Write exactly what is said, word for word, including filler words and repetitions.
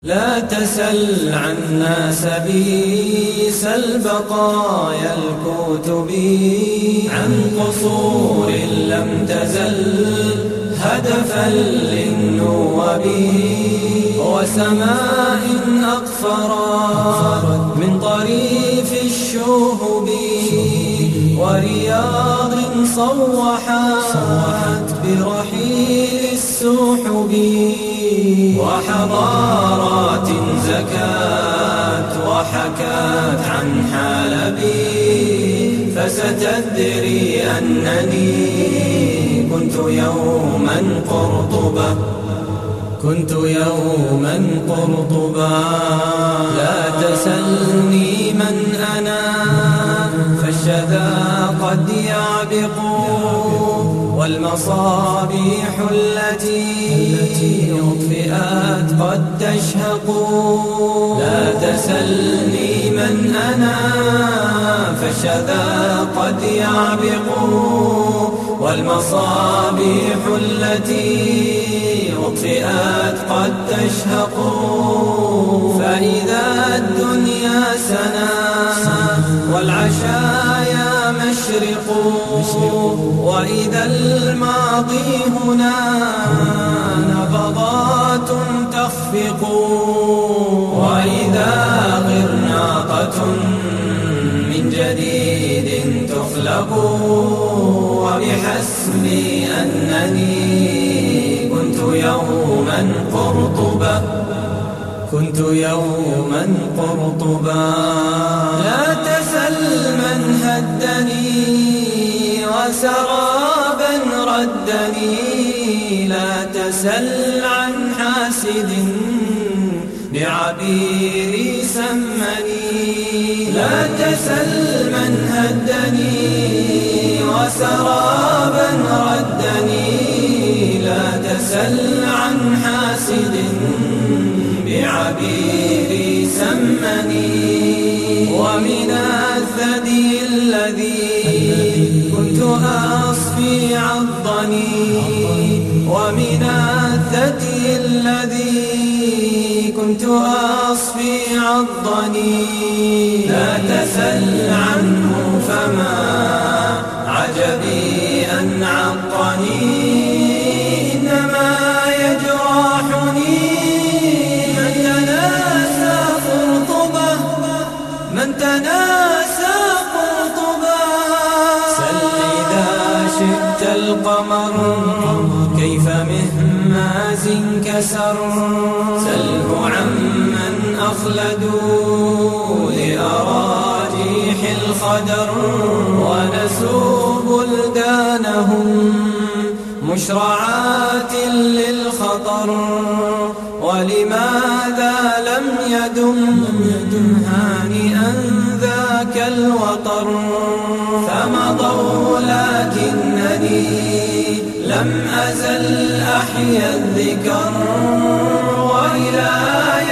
لا تسل عنا سبيس البقايا الكتب عن قصور لم تزل هدفا للنوب وسماء أقفرت من طريف الشهب ورياض صوحت برحيل السحب وحضارات زكت وحكت عن حلبي فستدري أنني كنت يوما قرطبة كنت يوما قرطبة لا تسلني من أنا فالشذا قد يعبق والمصابيح التي أطفئت قد تشهق لا تسلني من أنا فالشذا قد يعبق والمصابيح التي أطفئت قد تشهق فإذا الدنيا سنا والعشايا مشرق وإذا الماضي هنا نبضات تخفق وإذا غرناطة من جديد تخلق وبحسبي أنني كنت يوما قرطبة كنت يوما قرطبة لا تسل من هدني وسرابا ردني لا تسل عن حاسد بعبيري سمني لا تسل من هدني وسرابا ردني لا تسل عن حاسد بعبيري سمني ومن الثدي الذي كنت أصفي عضني ومن الثدي الذي كنت أصفي عضني لا تسل عنه فما عجبي أن عضني إنما يجرحني من تناسى قرطبة من تناسى قرطبة سل إذا شئت القمر كيف مهماز انكسر سله عمن أخلدوا لأراجيح الخدر ونسوا بلدانهم مشرعات للخطر ولماذا لم يدم هانئا ذاك الوطر فمضوا لكنني لم أزل أحيا الذكر وإلى